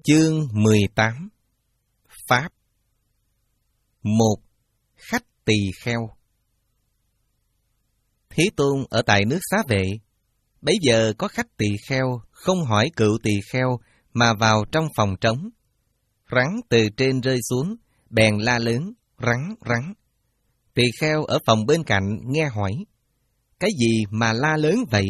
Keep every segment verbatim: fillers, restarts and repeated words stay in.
Chương mười tám. Pháp. Một. Khách tỳ kheo. Thế Tôn ở tại nước Xá Vệ. Bấy giờ có khách tỳ kheo không hỏi cựu tỳ kheo mà vào trong phòng trống. Rắn từ trên rơi xuống, bèn la lớn, rắn, rắn. Tỳ kheo ở phòng bên cạnh nghe hỏi, cái gì mà la lớn vậy?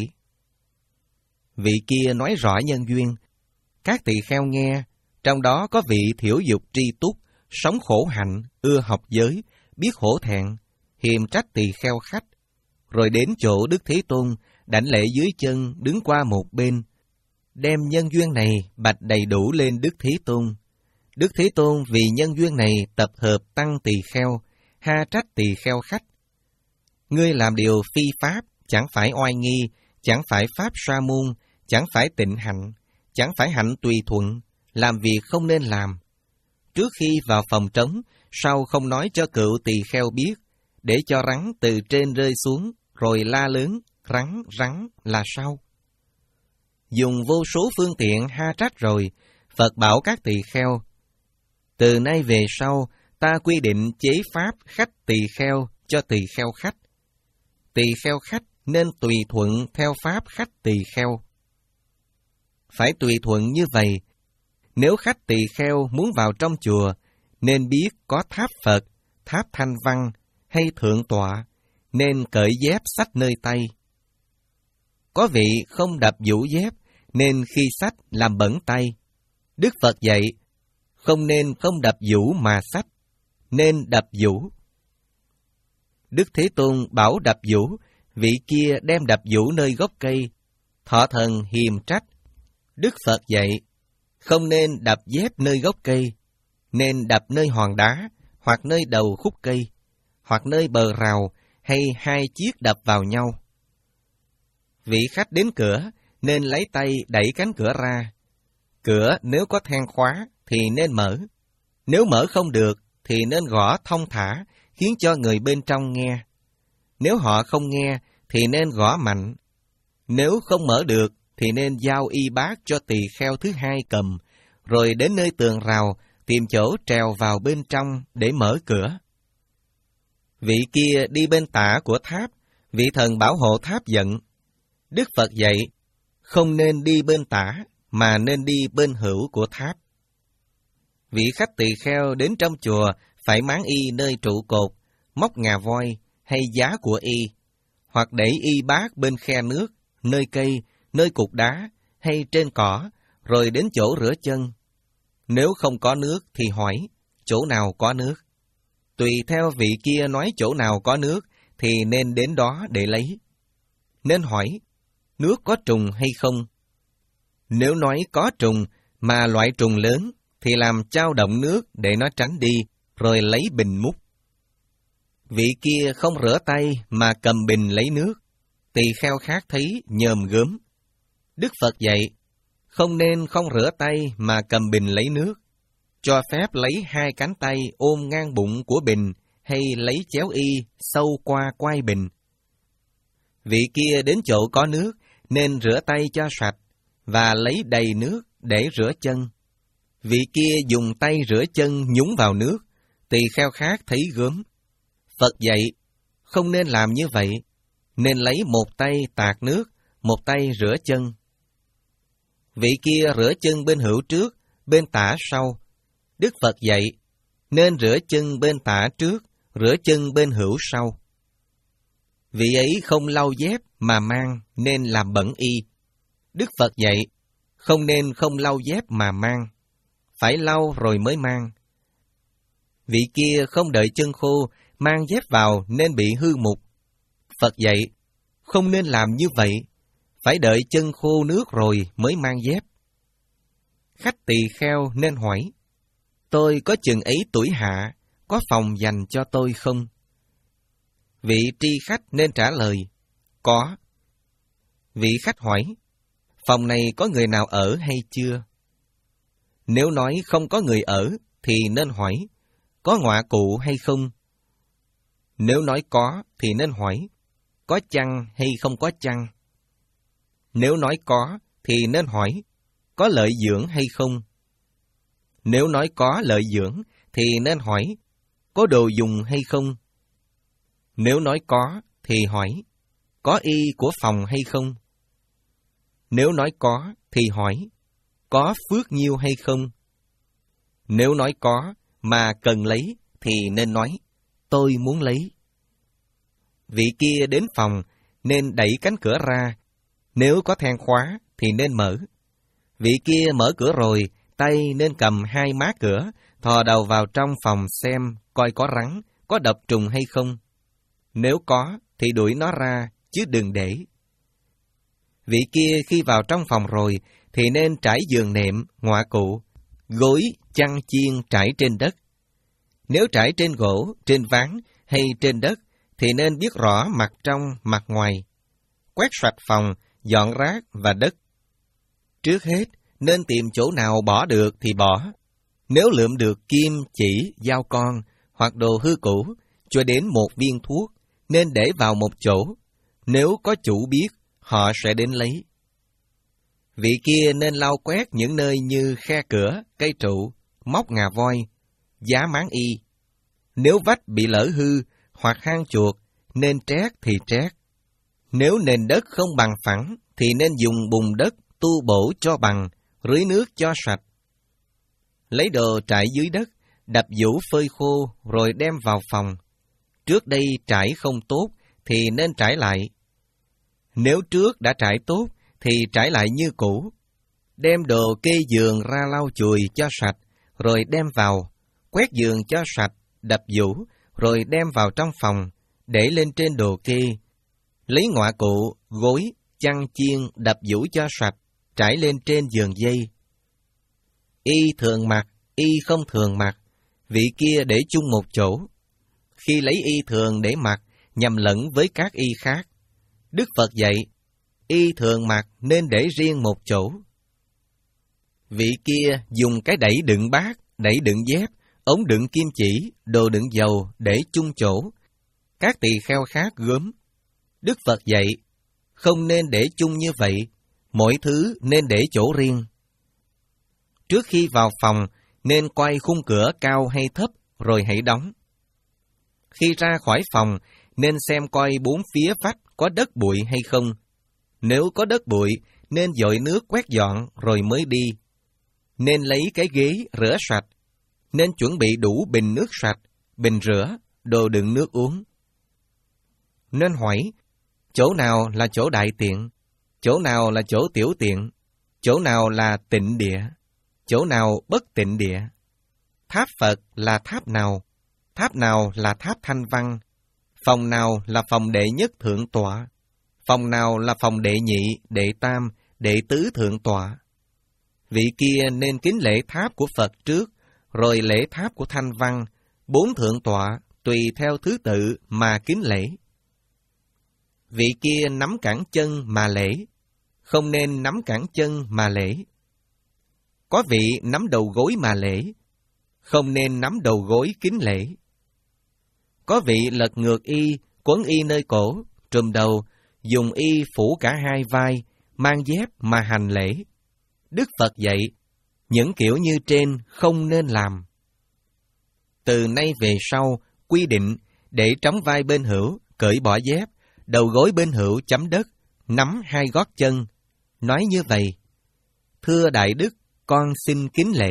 Vị kia nói rõ nhân duyên. Các tỳ kheo nghe, trong đó có vị thiểu dục tri túc, sống khổ hạnh, ưa học giới, biết hổ thẹn, hiềm trách tỳ kheo khách. Rồi đến chỗ Đức Thế Tôn, đảnh lễ dưới chân, đứng qua một bên, đem nhân duyên này bạch đầy đủ lên Đức Thế Tôn. Đức Thế Tôn vì nhân duyên này tập hợp tăng tỳ kheo, ha trách tỳ kheo khách. Ngươi làm điều phi pháp, chẳng phải oai nghi, chẳng phải pháp sa môn, chẳng phải tịnh hạnh, chẳng phải hạnh tùy thuận, làm việc không nên làm. Trước khi vào phòng trống, sao không nói cho cựu tỳ kheo biết, để cho rắn từ trên rơi xuống, rồi la lớn, rắn, rắn là sao? Dùng vô số phương tiện ha trách rồi, Phật bảo các tỳ kheo, từ nay về sau, ta quy định chế pháp khách tỳ kheo cho tỳ kheo khách. Tỳ kheo khách nên tùy thuận theo pháp khách tỳ kheo. Phải tùy thuận như vậy. Nếu khách tỳ kheo muốn vào trong chùa, nên biết có tháp Phật, tháp Thanh Văn hay thượng tọa, nên cởi dép xách nơi tay. Có vị không đập vũ dép, nên khi xách làm bẩn tay. Đức Phật dạy, không nên không đập vũ mà xách, nên đập vũ. Đức Thế Tôn bảo đập vũ, vị kia đem đập vũ nơi gốc cây, thọ thần hiềm trách. Đức Phật dạy, không nên đập dép nơi gốc cây, nên đập nơi hòn đá, hoặc nơi đầu khúc cây, hoặc nơi bờ rào, hay hai chiếc đập vào nhau. Vị khách đến cửa, nên lấy tay đẩy cánh cửa ra. Cửa nếu có then khóa, thì nên mở. Nếu mở không được, thì nên gõ thông thả, khiến cho người bên trong nghe. Nếu họ không nghe, thì nên gõ mạnh. Nếu không mở được, thì nên giao y bát cho tỳ kheo thứ hai cầm, rồi đến nơi tường rào, tìm chỗ trèo vào bên trong để mở cửa. Vị kia đi bên tả của tháp, vị thần bảo hộ tháp giận. Đức Phật dạy, không nên đi bên tả, mà nên đi bên hữu của tháp. Vị khách tỳ kheo đến trong chùa phải máng y nơi trụ cột, móc ngà voi hay giá của y, hoặc để y bát bên khe nước, nơi cây, nơi cục đá hay trên cỏ, rồi đến chỗ rửa chân. Nếu không có nước thì hỏi, chỗ nào có nước? Tùy theo vị kia nói chỗ nào có nước, thì nên đến đó để lấy. Nên hỏi, nước có trùng hay không? Nếu nói có trùng, mà loại trùng lớn, thì làm chao động nước để nó tránh đi, rồi lấy bình múc. Vị kia không rửa tay mà cầm bình lấy nước, tỳ kheo khác thấy nhòm gớm. Đức Phật dạy, không nên không rửa tay mà cầm bình lấy nước, cho phép lấy hai cánh tay ôm ngang bụng của bình, hay lấy chéo y sâu qua quai bình. Vị kia đến chỗ có nước, nên rửa tay cho sạch, và lấy đầy nước để rửa chân. Vị kia dùng tay rửa chân nhúng vào nước, tỳ kheo khác thấy gớm. Phật dạy, không nên làm như vậy, nên lấy một tay tạt nước, một tay rửa chân. Vị kia rửa chân bên hữu trước, bên tả sau. Đức Phật dạy, nên rửa chân bên tả trước, rửa chân bên hữu sau. Vị ấy không lau dép mà mang, nên làm bẩn y. Đức Phật dạy, không nên không lau dép mà mang, phải lau rồi mới mang. Vị kia không đợi chân khô, mang dép vào nên bị hư mục. Phật dạy, không nên làm như vậy, phải đợi chân khô nước rồi mới mang dép. Khách tỳ kheo nên hỏi, tôi có chừng ấy tuổi hạ, có phòng dành cho tôi không? Vị tri khách nên trả lời, có. Vị khách hỏi, phòng này có người nào ở hay chưa? Nếu nói không có người ở, thì nên hỏi, có ngọa cụ hay không? Nếu nói có, thì nên hỏi, có chăn hay không có chăn? Nếu nói có, thì nên hỏi, có lợi dưỡng hay không? Nếu nói có lợi dưỡng, thì nên hỏi, có đồ dùng hay không? Nếu nói có, thì hỏi, có y của phòng hay không? Nếu nói có, thì hỏi, có phước nhiêu hay không? Nếu nói có, mà cần lấy, thì nên nói, tôi muốn lấy. Vị kia đến phòng, nên đẩy cánh cửa ra. Nếu có then khóa, thì nên mở. Vị kia mở cửa rồi, tay nên cầm hai má cửa, thò đầu vào trong phòng xem coi có rắn, có độc trùng hay không. Nếu có, thì đuổi nó ra, chứ đừng để. Vị kia khi vào trong phòng rồi, thì nên trải giường nệm, ngọa cụ, gối, chăn chiên trải trên đất. Nếu trải trên gỗ, trên ván hay trên đất, thì nên biết rõ mặt trong, mặt ngoài. Quét sạch phòng, dọn rác và đất. Trước hết, nên tìm chỗ nào bỏ được thì bỏ. Nếu lượm được kim, chỉ, dao con, hoặc đồ hư cũ, cho đến một viên thuốc, nên để vào một chỗ. Nếu có chủ biết, họ sẽ đến lấy. Vị kia nên lau quét những nơi như khe cửa, cây trụ, móc ngà voi, giá máng y. Nếu vách bị lở hư, hoặc hang chuột, nên trét thì trét. Nếu nền đất không bằng phẳng, thì nên dùng bùn đất tu bổ cho bằng, rưới nước cho sạch. Lấy đồ trải dưới đất, đập vũ phơi khô, rồi đem vào phòng. Trước đây trải không tốt, thì nên trải lại. Nếu trước đã trải tốt, thì trải lại như cũ. Đem đồ kê giường ra lau chùi cho sạch, rồi đem vào, quét giường cho sạch, đập vũ, rồi đem vào trong phòng, để lên trên đồ kê. Lấy ngọa cụ, gối, chăn chiên, đập vũ cho sạch, trải lên trên giường dây. Y thường mặc, y không thường mặc, vị kia để chung một chỗ. Khi lấy y thường để mặc, nhằm lẫn với các y khác. Đức Phật dạy, y thường mặc nên để riêng một chỗ. Vị kia dùng cái đẩy đựng bát, đẩy đựng dép, ống đựng kim chỉ, đồ đựng dầu để chung chỗ. Các tỳ kheo khác gớm. Đức Phật dạy, không nên để chung như vậy, mỗi thứ nên để chỗ riêng. Trước khi vào phòng, nên coi khung cửa cao hay thấp, rồi hãy đóng. Khi ra khỏi phòng, nên xem coi bốn phía vách có đất bụi hay không. Nếu có đất bụi, nên dội nước quét dọn rồi mới đi. Nên lấy cái ghế rửa sạch. Nên chuẩn bị đủ bình nước sạch, bình rửa, đồ đựng nước uống. Nên hỏi, chỗ nào là chỗ đại tiện, chỗ nào là chỗ tiểu tiện, chỗ nào là tịnh địa, chỗ nào bất tịnh địa. Tháp Phật là tháp nào, tháp nào là tháp Thanh Văn, phòng nào là phòng đệ nhất thượng tọa, phòng nào là phòng đệ nhị, đệ tam, đệ tứ thượng tọa. Vị kia nên kính lễ tháp của Phật trước, rồi lễ tháp của Thanh Văn, bốn thượng tọa, tùy theo thứ tự mà kính lễ. Vị kia nắm cẳng chân mà lễ, không nên nắm cẳng chân mà lễ. Có vị nắm đầu gối mà lễ, không nên nắm đầu gối kính lễ. Có vị lật ngược y, quấn y nơi cổ, trùm đầu, dùng y phủ cả hai vai, mang dép mà hành lễ. Đức Phật dạy, những kiểu như trên không nên làm. Từ nay về sau, quy định để trống vai bên hữu, cởi bỏ dép, đầu gối bên hữu chấm đất, nắm hai gót chân. Nói như vậy, thưa Đại Đức, con xin kính lễ.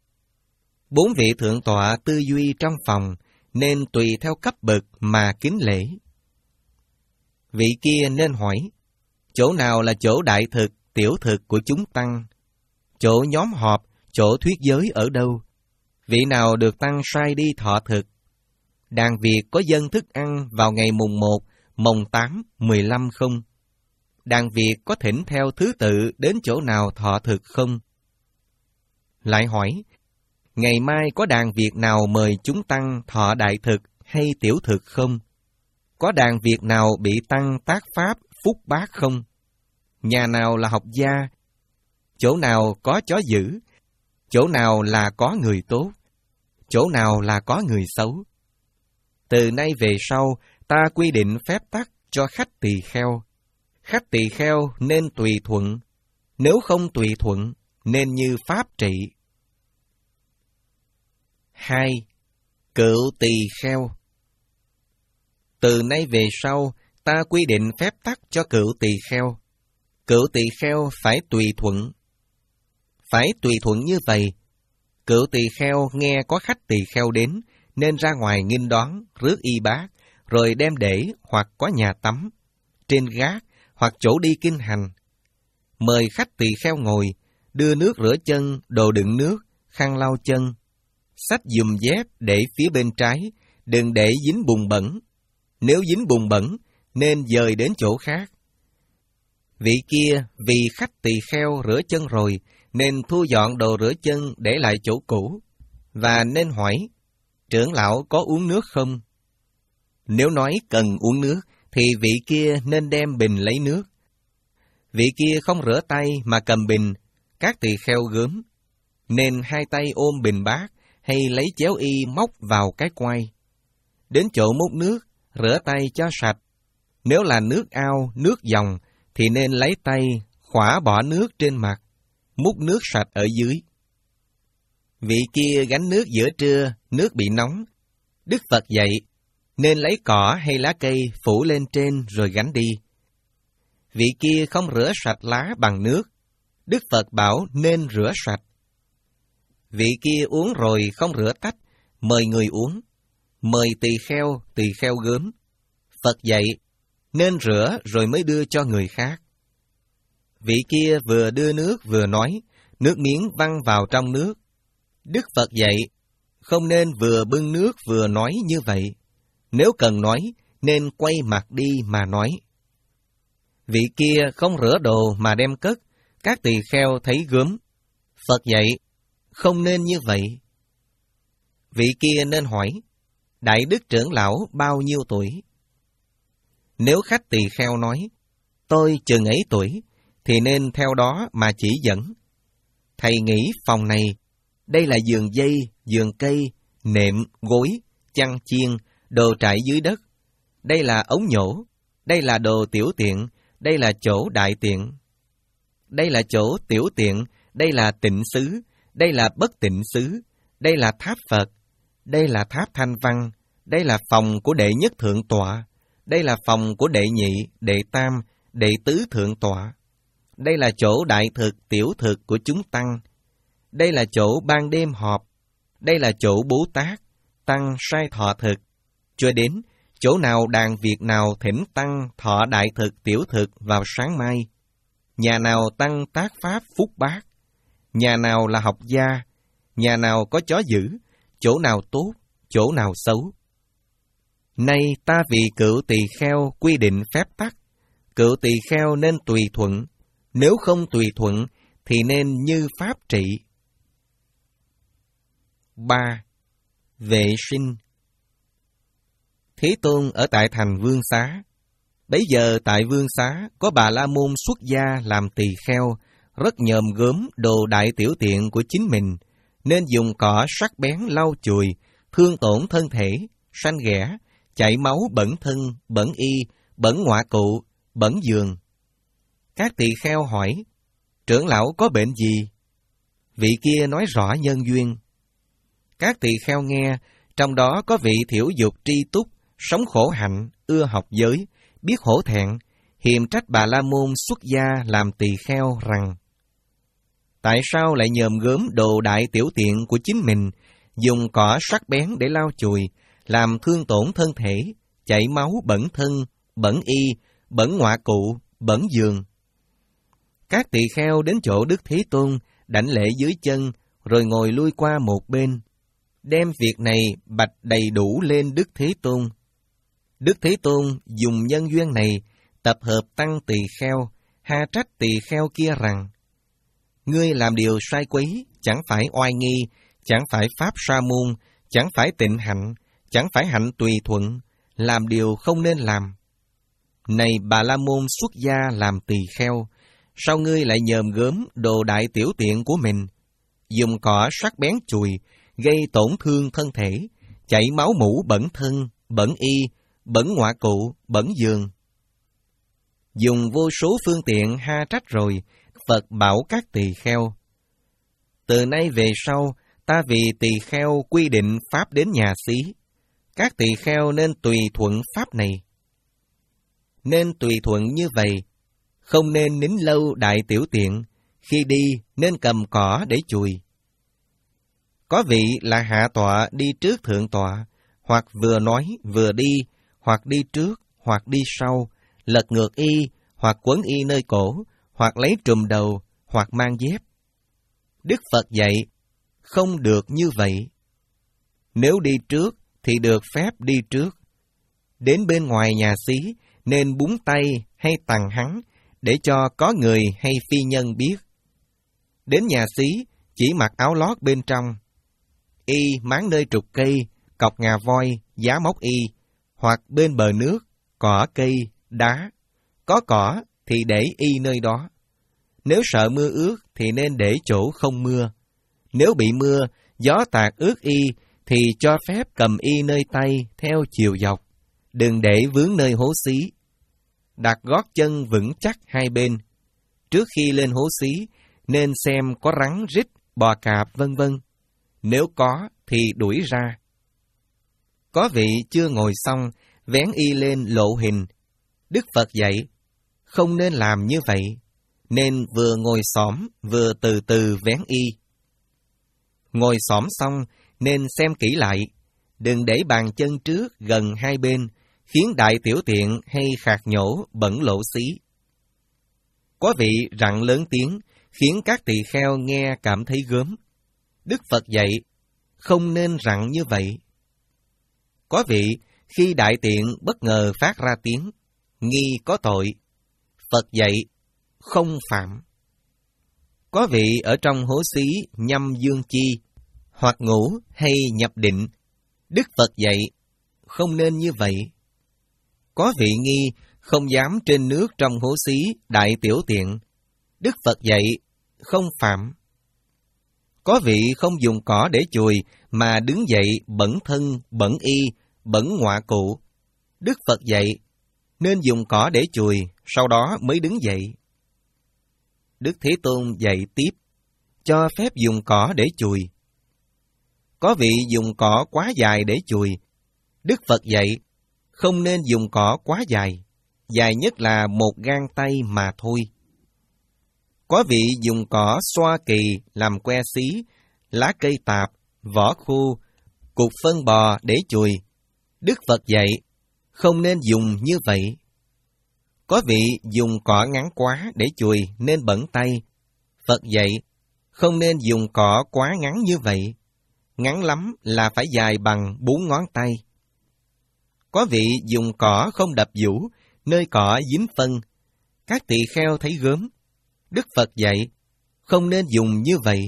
Bốn vị thượng tọa tư duy trong phòng, nên tùy theo cấp bậc mà kính lễ. Vị kia nên hỏi, chỗ nào là chỗ đại thực, tiểu thực của chúng tăng? Chỗ nhóm họp, chỗ thuyết giới ở đâu? Vị nào được tăng sai đi thọ thực? Đàn Việt có dâng thức ăn vào ngày mùng một, mồng tám, mười lăm không? Đàn Việt có thỉnh theo thứ tự đến chỗ nào thọ thực không? Lại hỏi, ngày mai có đàn Việt nào mời chúng tăng thọ đại thực hay tiểu thực không? Có đàn Việt nào bị tăng tác pháp phúc bát không? Nhà nào là học gia? Chỗ nào có chó dữ? Chỗ nào là có người tốt? Chỗ nào là có người xấu? Từ nay về sau, ta quy định phép tắc cho khách tỳ kheo. Khách tỳ kheo nên tùy thuận, nếu không tùy thuận, nên như pháp trị. Hai, cựu tỳ kheo. Từ nay về sau, ta quy định phép tắc cho cựu tỳ kheo. Cựu tỳ kheo phải tùy thuận. Phải tùy thuận như vậy. Cựu tỳ kheo nghe có khách tỳ kheo đến, nên ra ngoài nghênh đón, rước y bát, rồi đem để hoặc có nhà tắm, trên gác, hoặc chỗ đi kinh hành. Mời khách tỳ kheo ngồi, đưa nước rửa chân, đồ đựng nước, khăn lau chân. Xách giùm dép để phía bên trái, đừng để dính bùn bẩn. Nếu dính bùn bẩn, nên dời đến chỗ khác. Vị kia vì khách tỳ kheo rửa chân rồi, nên thu dọn đồ rửa chân để lại chỗ cũ, và nên hỏi, trưởng lão có uống nước không? Nếu nói cần uống nước, thì vị kia nên đem bình lấy nước. Vị kia không rửa tay mà cầm bình, các tỳ kheo gớm, nên hai tay ôm bình bát, hay lấy chéo y móc vào cái quai. Đến chỗ múc nước, rửa tay cho sạch. Nếu là nước ao, nước dòng, thì nên lấy tay khỏa bỏ nước trên mặt, múc nước sạch ở dưới. Vị kia gánh nước giữa trưa, nước bị nóng. Đức Phật dạy, nên lấy cỏ hay lá cây phủ lên trên rồi gánh đi. Vị kia không rửa sạch lá bằng nước. Đức Phật bảo nên rửa sạch. Vị kia uống rồi không rửa tách, mời người uống. Mời tỳ kheo, tỳ kheo gớm. Phật dạy, nên rửa rồi mới đưa cho người khác. Vị kia vừa đưa nước vừa nói, nước miếng văng vào trong nước. Đức Phật dạy, không nên vừa bưng nước vừa nói như vậy. Nếu cần nói, nên quay mặt đi mà nói. Vị kia không rửa đồ mà đem cất, các tỳ kheo thấy gớm. Phật dạy, không nên như vậy. Vị kia nên hỏi, Đại đức trưởng lão bao nhiêu tuổi? Nếu khách tỳ kheo nói, tôi chừng ấy tuổi, thì nên theo đó mà chỉ dẫn. Thầy nghĩ phòng này, đây là giường dây, giường cây, nệm, gối, chăn chiên, đồ trải dưới đất. Đây là ống nhổ, đây là đồ tiểu tiện, đây là chỗ đại tiện. Đây là chỗ tiểu tiện, đây là tịnh xứ, đây là bất tịnh xứ, đây là tháp Phật, đây là tháp Thanh Văn, đây là phòng của đệ nhất thượng tọa, đây là phòng của đệ nhị, đệ tam, đệ tứ thượng tọa. Đây là chỗ đại thực, tiểu thực của chúng tăng. Đây là chỗ ban đêm họp. Đây là chỗ Bố Tát, tăng sai thọ thực. Cho đến chỗ nào đàn việc nào thỉnh tăng thọ đại thực, tiểu thực vào sáng mai. Nhà nào tăng tác pháp phúc bát. Nhà nào là học gia. Nhà nào có chó dữ. Chỗ nào tốt, chỗ nào xấu. Nay ta vì cựu tỳ kheo quy định phép tắc. Cựu tỳ kheo nên tùy thuận. Nếu không tùy thuận, thì nên như pháp trị. Ba. Vệ sinh. Thế Tôn ở tại thành Vương Xá. Bấy giờ tại Vương Xá có Bà La Môn xuất gia làm tỳ kheo, rất nhòm gớm đồ đại tiểu tiện của chính mình, nên dùng cỏ sắc bén lau chùi, thương tổn thân thể, sanh ghẻ, chảy máu bẩn thân, bẩn y, bẩn ngoại cụ, bẩn giường. Các tỳ kheo hỏi, trưởng lão có bệnh gì? Vị kia nói rõ nhân duyên. Các tỳ kheo nghe, trong đó có vị thiểu dục tri túc, sống khổ hạnh, ưa học giới, biết hổ thẹn, hiềm trách Bà La Môn xuất gia làm tỳ kheo rằng, tại sao lại nhòm gớm đồ đại tiểu tiện của chính mình, dùng cỏ sắc bén để lau chùi, làm thương tổn thân thể, chảy máu bẩn thân, bẩn y, bẩn ngoại cụ, bẩn giường? Các tỳ kheo đến chỗ Đức Thế Tôn, đảnh lễ dưới chân, rồi ngồi lui qua một bên, đem việc này bạch đầy đủ lên Đức Thế Tôn. Đức Thế Tôn dùng nhân duyên này tập hợp tăng tỳ kheo, ha trách tỳ kheo kia rằng, ngươi làm điều sai quấy, chẳng phải oai nghi, chẳng phải pháp sa môn, chẳng phải tịnh hạnh, chẳng phải hạnh tùy thuận, làm điều không nên làm. Này Bà La Môn xuất gia làm tỳ kheo, sao ngươi lại nhòm gớm đồ đại tiểu tiện của mình, dùng cỏ sắc bén chùi, gây tổn thương thân thể, chảy máu mũ bẩn thân, bẩn y, bẩn ngoại cụ, bẩn giường? Dùng vô số phương tiện ha trách rồi, Phật bảo các tỳ kheo, từ nay về sau, ta vì tỳ kheo quy định pháp đến nhà xí, các tỳ kheo nên tùy thuận pháp này. Nên tùy thuận như vậy, không nên nín lâu đại tiểu tiện, khi đi nên cầm cỏ để chùi. Có vị là hạ tọa đi trước thượng tọa, hoặc vừa nói vừa đi, hoặc đi trước, hoặc đi sau, lật ngược y, hoặc quấn y nơi cổ, hoặc lấy trùm đầu, hoặc mang dép. Đức Phật dạy, không được như vậy. Nếu đi trước thì được phép đi trước. Đến bên ngoài nhà xí nên búng tay hay tằng hắn để cho có người hay phi nhân biết. Đến nhà xí chỉ mặc áo lót bên trong. Y máng nơi trục cây, cọc ngà voi, giá móc y, hoặc bên bờ nước, cỏ cây, đá. Có cỏ thì để y nơi đó. Nếu sợ mưa ướt thì nên để chỗ không mưa. Nếu bị mưa, gió tạt ướt y thì cho phép cầm y nơi tay theo chiều dọc. Đừng để vướng nơi hố xí. Đặt gót chân vững chắc hai bên. Trước khi lên hố xí nên xem có rắn rít, bò cạp vân vân. Nếu có thì đuổi ra. Có vị chưa ngồi xong, vén y lên lộ hình. Đức Phật dạy, không nên làm như vậy, nên vừa ngồi xổm vừa từ từ vén y. Ngồi xổm xong nên xem kỹ lại, đừng để bàn chân trước gần hai bên, khiến đại tiểu tiện hay khạc nhổ bẩn lộ xí. Có vị rặn lớn tiếng, khiến các tỳ kheo nghe cảm thấy gớm. Đức Phật dạy, không nên rặn như vậy. Có vị khi đại tiện bất ngờ phát ra tiếng, nghi có tội. Phật dạy, không phạm. Có vị ở trong hố xí nhâm dương chi, hoặc ngủ hay nhập định. Đức Phật dạy, không nên như vậy. Có vị nghi không dám trên nước trong hố xí đại tiểu tiện. Đức Phật dạy, không phạm. Có vị không dùng cỏ để chùi, mà đứng dậy bẩn thân, bẩn y, bẩn ngọa cụ. Đức Phật dạy, nên dùng cỏ để chùi, sau đó mới đứng dậy. Đức Thế Tôn dạy tiếp, cho phép dùng cỏ để chùi. Có vị dùng cỏ quá dài để chùi. Đức Phật dạy, không nên dùng cỏ quá dài, dài nhất là một gang tay mà thôi. Có vị dùng cỏ xoa kỳ làm que xí, lá cây tạp, vỏ khô, cục phân bò để chùi. Đức Phật dạy, không nên dùng như vậy. Có vị dùng cỏ ngắn quá để chùi nên bẩn tay. Phật dạy, không nên dùng cỏ quá ngắn như vậy. Ngắn lắm là phải dài bằng bốn ngón tay. Có vị dùng cỏ không đập vũ, nơi cỏ dính phân. Các tỳ kheo thấy gớm. Đức Phật dạy, không nên dùng như vậy.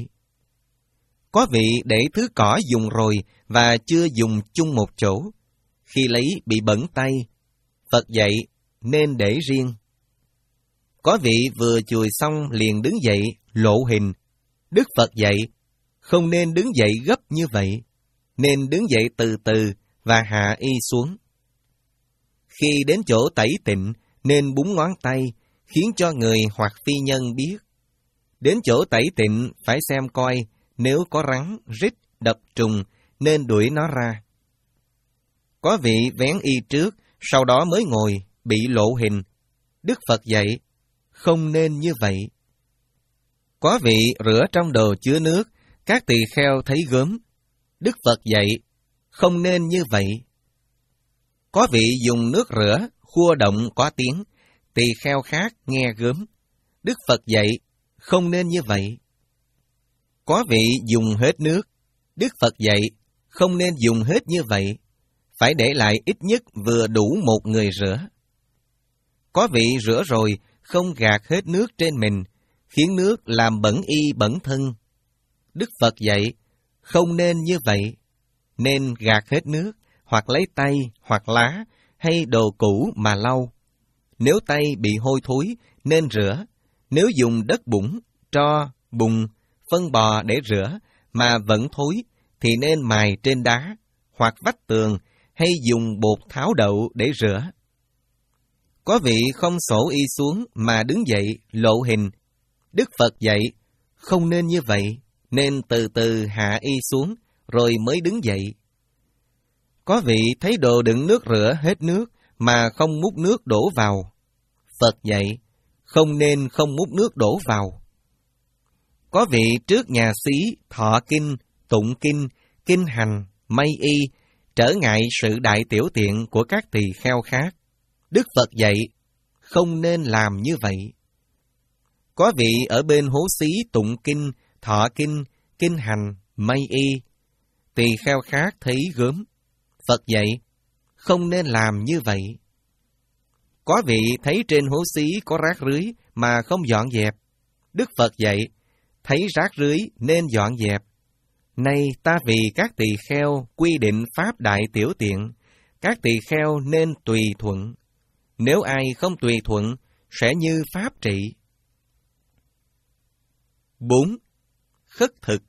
Có vị để thứ cỏ dùng rồi và chưa dùng chung một chỗ. Khi lấy bị bẩn tay. Phật dạy, nên để riêng. Có vị vừa chùi xong liền đứng dậy, lộ hình. Đức Phật dạy, không nên đứng dậy gấp như vậy, nên đứng dậy từ từ và hạ y xuống. Khi đến chỗ tẩy tịnh, nên búng ngón tay, khiến cho người hoặc phi nhân biết. Đến chỗ tẩy tịnh phải xem coi, nếu có rắn, rít, đập trùng, nên đuổi nó ra. Có vị vén y trước, sau đó mới ngồi, bị lộ hình. Đức Phật dạy, không nên như vậy. Có vị rửa trong đồ chứa nước, các tỳ kheo thấy gớm. Đức Phật dạy, không nên như vậy. Có vị dùng nước rửa, khua động có tiếng, tỳ kheo khác nghe gớm. Đức Phật dạy, không nên như vậy. Có vị dùng hết nước. Đức Phật dạy, không nên dùng hết như vậy. Phải để lại ít nhất vừa đủ một người rửa. Có vị rửa rồi, không gạt hết nước trên mình, khiến nước làm bẩn y bẩn thân. Đức Phật dạy, không nên như vậy. Nên gạt hết nước, hoặc lấy tay, hoặc lá, hay đồ cũ mà lau. Nếu tay bị hôi thối, nên rửa. Nếu dùng đất bủng, tro, bùn, phân bò để rửa, mà vẫn thối, thì nên mài trên đá, hoặc vách tường, hay dùng bột tháo đậu để rửa. Có vị không xổ y xuống mà đứng dậy, lộ hình. Đức Phật dạy, không nên như vậy, nên từ từ hạ y xuống, rồi mới đứng dậy. Có vị thấy đồ đựng nước rửa hết nước, mà không múc nước đổ vào. Phật dạy, không nên không múc nước đổ vào. Có vị trước nhà xí, thọ kinh, tụng kinh, kinh hành, may y, trở ngại sự đại tiểu tiện của các tỳ kheo khác. Đức Phật dạy, không nên làm như vậy. Có vị ở bên hố xí tụng kinh, thọ kinh, kinh hành, may y. Tỳ kheo khác thấy gớm. Phật dạy, không nên làm như vậy. Có vị thấy trên hố xí có rác rưới mà không dọn dẹp. Đức Phật dạy, thấy rác rưới nên dọn dẹp. Nay ta vì các tỳ kheo quy định pháp đại tiểu tiện, các tỳ kheo nên tùy thuận. Nếu ai không tùy thuận, sẽ như pháp trị. bốn. Khất thực.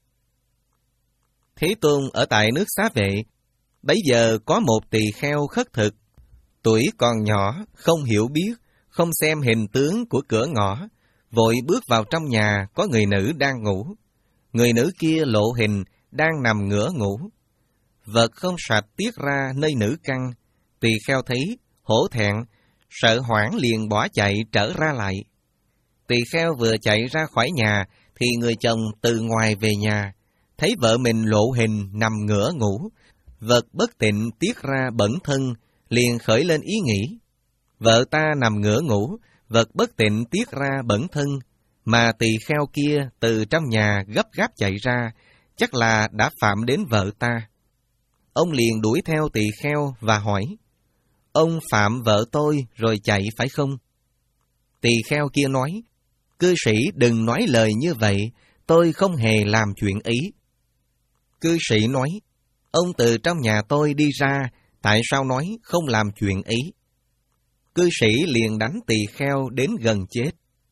Thế Tôn ở tại nước Xá Vệ, bấy giờ có một tỳ kheo khất thực, tuổi còn nhỏ, không hiểu biết, không xem hình tướng của cửa ngõ, vội bước vào trong nhà có người nữ đang ngủ. Người nữ kia lộ hình, đang nằm ngửa ngủ. Vật không sạch tiết ra nơi nữ căn, tỳ kheo thấy, hổ thẹn, sợ hoảng liền bỏ chạy trở ra lại. Tỳ kheo vừa chạy ra khỏi nhà, thì người chồng từ ngoài về nhà, thấy vợ mình lộ hình nằm ngửa ngủ, vật bất tịnh tiết ra bẩn thân, liền khởi lên ý nghĩ. Vợ ta nằm ngửa ngủ, vật bất tịnh tiết ra bẩn thân, mà tỳ kheo kia từ trong nhà gấp gáp chạy ra, chắc là đã phạm đến vợ ta. Ông liền đuổi theo tỳ kheo và hỏi, ông phạm vợ tôi rồi chạy phải không? Tỳ kheo kia nói, cư sĩ đừng nói lời như vậy, tôi không hề làm chuyện ý. Cư sĩ nói, ông từ trong nhà tôi đi ra, tại sao nói không làm chuyện ý? Cư sĩ liền đánh tỳ kheo đến gần chết.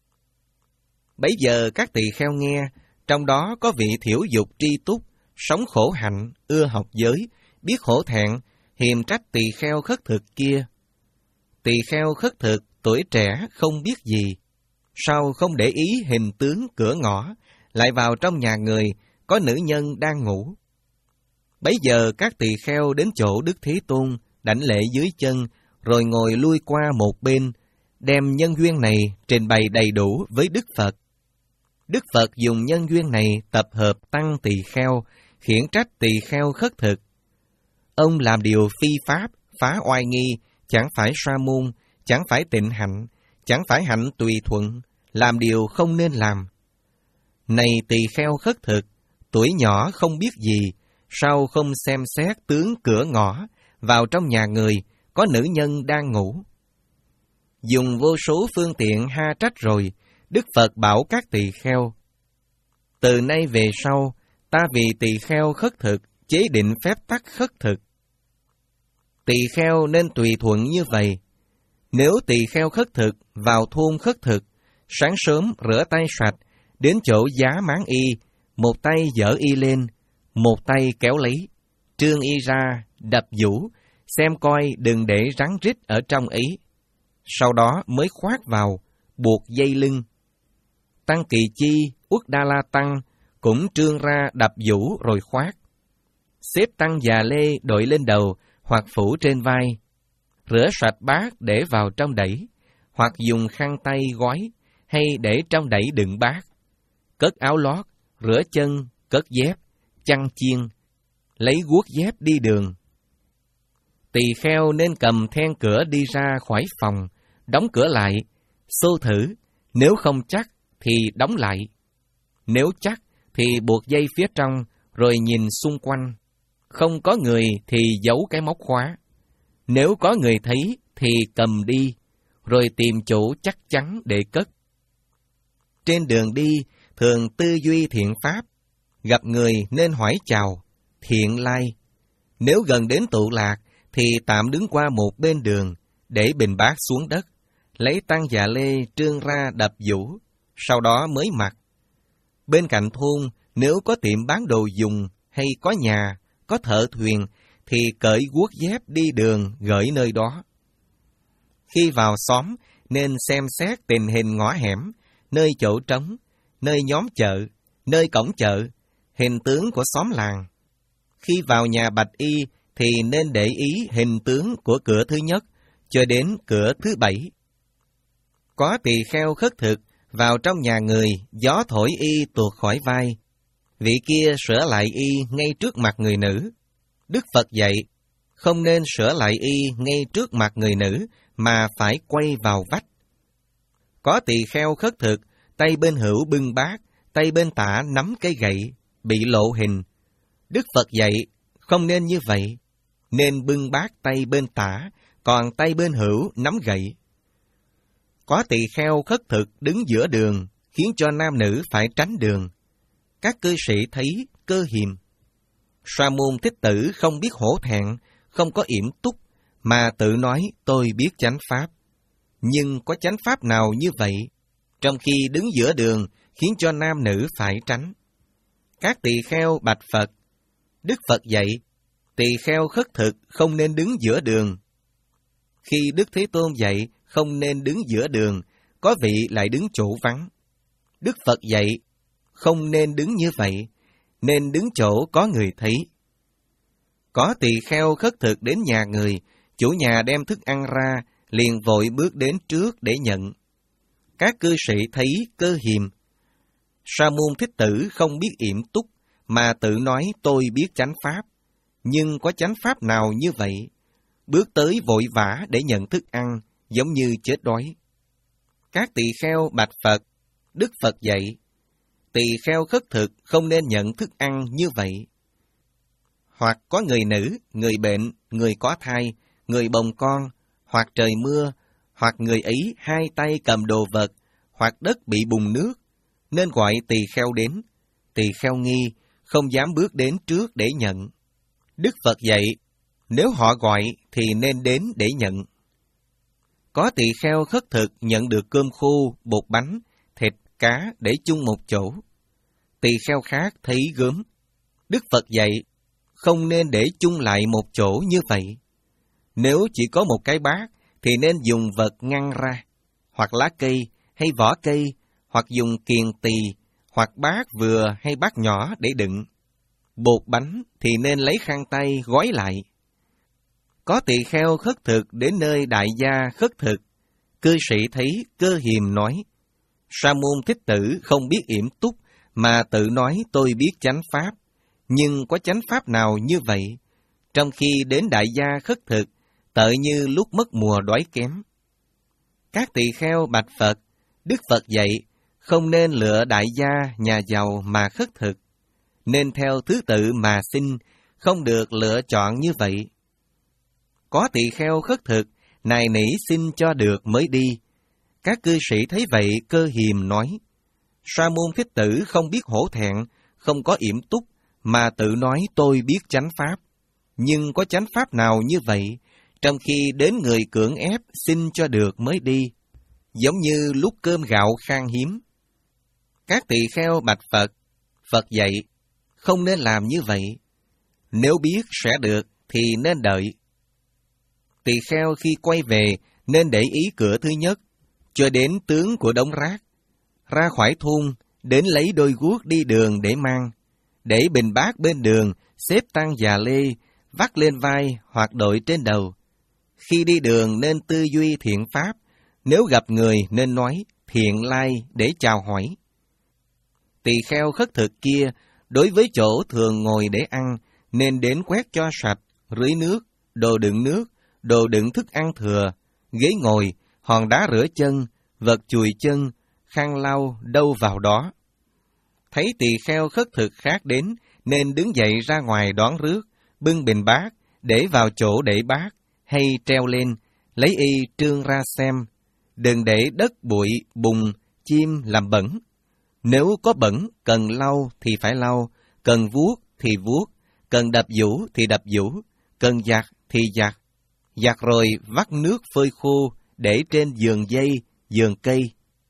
Bấy giờ các tỳ kheo nghe, trong đó có vị thiểu dục tri túc, sống khổ hạnh, ưa học giới, biết hổ thẹn, hiềm trách tỳ kheo khất thực kia. Tỳ kheo khất thực, tuổi trẻ không biết gì, sao không để ý hình tướng cửa ngõ, lại vào trong nhà người, có nữ nhân đang ngủ. Bấy giờ các tỳ kheo đến chỗ Đức Thế Tôn, đảnh lễ dưới chân, rồi ngồi lui qua một bên, đem nhân duyên này trình bày đầy đủ với Đức Phật. Đức Phật dùng nhân duyên này tập hợp tăng tỳ kheo, khiển trách tỳ kheo khất thực. Ông làm điều phi pháp, phá oai nghi, chẳng phải sa môn, chẳng phải tịnh hạnh, chẳng phải hạnh tùy thuận, làm điều không nên làm. Này tỳ kheo khất thực, tuổi nhỏ không biết gì, sao không xem xét tướng cửa ngõ, vào trong nhà người, có nữ nhân đang ngủ. Dùng vô số phương tiện ha trách rồi, Đức Phật bảo các tỳ kheo, từ nay về sau, ta vì tỳ kheo khất thực, chế định phép tắc khất thực. Tỳ kheo nên tùy thuận như vậy. Nếu tỳ kheo khất thực, vào thôn khất thực, sáng sớm rửa tay sạch, đến chỗ giá máng y, một tay dở y lên, một tay kéo lấy, trương y ra, đập vũ, xem coi đừng để rắn rít ở trong ý. Sau đó mới khoác vào, buộc dây lưng. Tăng Kỳ Chi, Uất Đa La Tăng cũng trương ra đập vũ rồi khoác. Xếp tăng già lê đội lên đầu hoặc phủ trên vai. Rửa sạch bát để vào trong đẩy, hoặc dùng khăn tay gói, hay để trong đẩy đựng bát. Cất áo lót, rửa chân, cất dép, chăn chiên, lấy guốc dép đi đường. Tỳ kheo nên cầm then cửa đi ra khỏi phòng, đóng cửa lại, xô thử, nếu không chắc thì đóng lại. Nếu chắc thì buộc dây phía trong, rồi nhìn xung quanh. Không có người thì giấu cái móc khóa. Nếu có người thấy thì cầm đi, rồi tìm chỗ chắc chắn để cất. Trên đường đi, thường tư duy thiện pháp, gặp người nên hỏi chào, thiện lai. Nếu gần đến tụ lạc, thì tạm đứng qua một bên đường, để bình bát xuống đất, lấy tăng dạ lê trương ra đập vũ, sau đó mới mặc. Bên cạnh thôn, nếu có tiệm bán đồ dùng, hay có nhà, có thợ thuyền, thì cởi guốc dép đi đường gửi nơi đó. Khi vào xóm, nên xem xét tình hình ngõ hẻm, nơi chỗ trống, nơi nhóm chợ, nơi cổng chợ, hình tướng của xóm làng. Khi vào nhà bạch y thì nên để ý hình tướng của cửa thứ nhất cho đến cửa thứ bảy. Có tỳ kheo khất thực vào trong nhà người, gió thổi y tuột khỏi vai. Vị kia sửa lại y ngay trước mặt người nữ. Đức Phật dạy, không nên sửa lại y ngay trước mặt người nữ, mà phải quay vào vách. Có tỳ kheo khất thực, tay bên hữu bưng bát, tay bên tả nắm cây gậy, bị lộ hình. Đức Phật dạy, không nên như vậy, nên bưng bát tay bên tả, còn tay bên hữu nắm gậy. Có tỳ kheo khất thực đứng giữa đường, khiến cho nam nữ phải tránh đường. Các cư sĩ thấy cơ hiềm. Sa môn Thích Tử không biết hổ thẹn, không có yểm túc, mà tự nói tôi biết chánh pháp. Nhưng có chánh pháp nào như vậy, trong khi đứng giữa đường, khiến cho nam nữ phải tránh? Các tỳ kheo bạch Phật. Đức Phật dạy, tỳ kheo khất thực không nên đứng giữa đường. Khi Đức Thế Tôn dạy không nên đứng giữa đường, có vị lại đứng chỗ vắng. Đức Phật dạy, không nên đứng như vậy, nên đứng chỗ có người thấy. Có tỳ kheo khất thực đến nhà người, chủ nhà đem thức ăn ra, liền vội bước đến trước để nhận. Các cư sĩ thấy cơ hiềm. Sa môn Thích Tử không biết yểm túc, mà tự nói tôi biết chánh pháp. Nhưng có chánh pháp nào như vậy? Bước tới vội vã để nhận thức ăn, giống như chết đói. Các tỳ kheo bạch Phật. Đức Phật dạy, tỳ kheo khất thực không nên nhận thức ăn như vậy. Hoặc có người nữ, người bệnh, người có thai, người bồng con, hoặc trời mưa, hoặc người ấy hai tay cầm đồ vật, hoặc đất bị bùn nước, nên gọi tỳ kheo đến. Tỳ kheo nghi, không dám bước đến trước để nhận. Đức Phật dạy, nếu họ gọi thì nên đến để nhận. Có tỳ kheo khất thực nhận được cơm khô, bột bánh, thịt, cá để chung một chỗ. Tỳ kheo khác thấy gớm. Đức Phật dạy, không nên để chung lại một chỗ như vậy. Nếu chỉ có một cái bát, thì nên dùng vật ngăn ra, hoặc lá cây, hay vỏ cây, hoặc dùng kiềng tỳ, hoặc bát vừa hay bát nhỏ để đựng. Bột bánh thì nên lấy khăn tay gói lại. Có tỳ kheo khất thực đến nơi đại gia khất thực. Cư sĩ thấy cơ hiềm nói, Sa môn Thích Tử không biết yểm túc, mà tự nói tôi biết chánh pháp. Nhưng có chánh pháp nào như vậy? Trong khi đến đại gia khất thực, tợ như lúc mất mùa đói kém. Các tỳ kheo bạch Phật. Đức Phật dạy, không nên lựa đại gia nhà giàu mà khất thực. Nên theo thứ tự mà xin, không được lựa chọn như vậy. Có tỳ kheo khất thực, nài nỉ xin cho được mới đi. Các cư sĩ thấy vậy cơ hiềm nói, Sa môn Thích Tử không biết hổ thẹn, không có yểm túc, mà tự nói tôi biết chánh pháp. Nhưng có chánh pháp nào như vậy, trong khi đến người cưỡng ép xin cho được mới đi, giống như lúc cơm gạo khan hiếm. Các tỳ kheo bạch Phật. Phật dạy, không nên làm như vậy. Nếu biết sẽ được thì nên đợi. Tỳ kheo khi quay về nên để ý cửa thứ nhất, cho đến tướng của đống rác. Ra khỏi thôn, đến lấy đôi guốc đi đường để mang, để bình bát bên đường, xếp tăng già lê, vắt lên vai hoặc đội trên đầu. Khi đi đường nên tư duy thiện pháp, nếu gặp người nên nói thiện lai để chào hỏi. Tỳ kheo khất thực kia, đối với chỗ thường ngồi để ăn, nên đến quét cho sạch, rưới nước, đồ đựng nước, đồ đựng thức ăn thừa, ghế ngồi, hòn đá rửa chân, vật chùi chân, khăn lau đâu vào đó. Thấy tỳ kheo khất thực khác đến, nên đứng dậy ra ngoài đón rước, bưng bình bát, để vào chỗ để bát, hay treo lên, lấy y trương ra xem, đừng để đất bụi, bùn, chim làm bẩn. Nếu có bẩn, cần lau thì phải lau, cần vuốt thì vuốt, cần đập vũ thì đập vũ, cần giặt thì giặt. Giặt rồi vắt nước phơi khô, để trên giường dây, giường cây.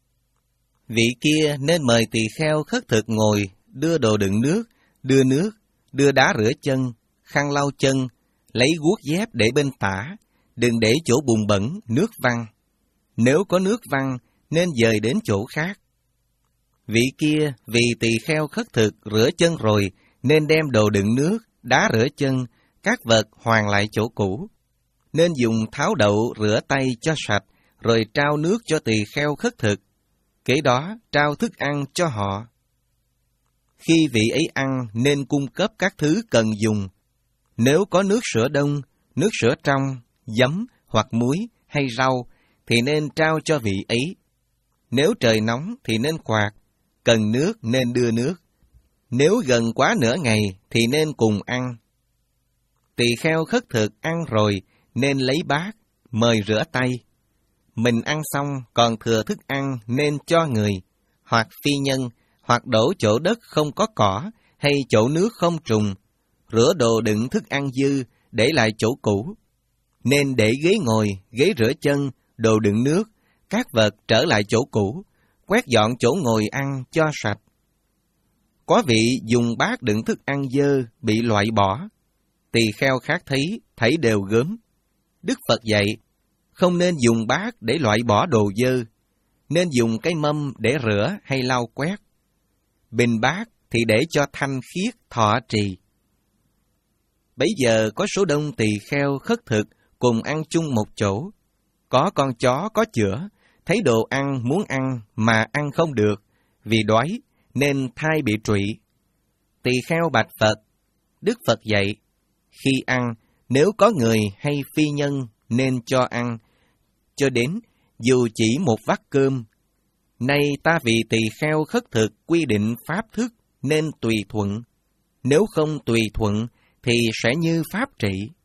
Vị kia nên mời tỳ kheo khất thực ngồi, đưa đồ đựng nước, đưa nước, đưa đá rửa chân, khăn lau chân, lấy guốc dép để bên tả, đừng để chỗ bùn bẩn, nước văng. Nếu có nước văng, nên dời đến chỗ khác. Vị kia vì tỳ kheo khất thực rửa chân rồi, nên đem đồ đựng nước, đá rửa chân, các vật hoàn lại chỗ cũ. Nên dùng tháo đậu rửa tay cho sạch, rồi trao nước cho tỳ kheo khất thực. Kế đó trao thức ăn cho họ. Khi vị ấy ăn nên cung cấp các thứ cần dùng. Nếu có nước sữa đông, nước sữa trong, giấm hoặc muối hay rau, thì nên trao cho vị ấy. Nếu trời nóng thì nên quạt, cần nước nên đưa nước. Nếu gần quá nửa ngày thì nên cùng ăn. Tỳ kheo khất thực ăn rồi nên lấy bát, mời rửa tay. Mình ăn xong còn thừa thức ăn nên cho người, hoặc phi nhân, hoặc đổ chỗ đất không có cỏ, hay chỗ nước không trùng, rửa đồ đựng thức ăn dư, để lại chỗ cũ. Nên để ghế ngồi, ghế rửa chân, đồ đựng nước, các vật trở lại chỗ cũ, quét dọn chỗ ngồi ăn cho sạch. Có vị dùng bát đựng thức ăn dơ bị loại bỏ, tỳ kheo khác thấy, thấy đều gớm. Đức Phật dạy, không nên dùng bát để loại bỏ đồ dơ, nên dùng cái mâm để rửa hay lau quét. Bình bát thì để cho thanh khiết thọ trì. Bấy giờ có số đông tỳ kheo khất thực cùng ăn chung một chỗ. Có con chó có chữa, thấy đồ ăn muốn ăn mà ăn không được, vì đói nên thai bị trụy. Tỳ kheo bạch Phật. Đức Phật dạy, khi ăn, nếu có người hay phi nhân nên cho ăn, cho đến dù chỉ một vắt cơm. Nay ta vì tỳ kheo khất thực quy định pháp thức nên tùy thuận, nếu không tùy thuận thì sẽ như pháp trị.